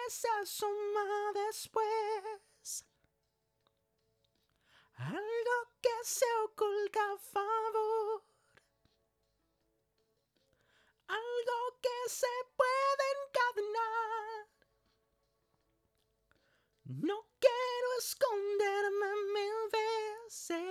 se asoma después, algo que se oculta a favor, algo que se puede encadenar. No quiero esconderme 1000 veces,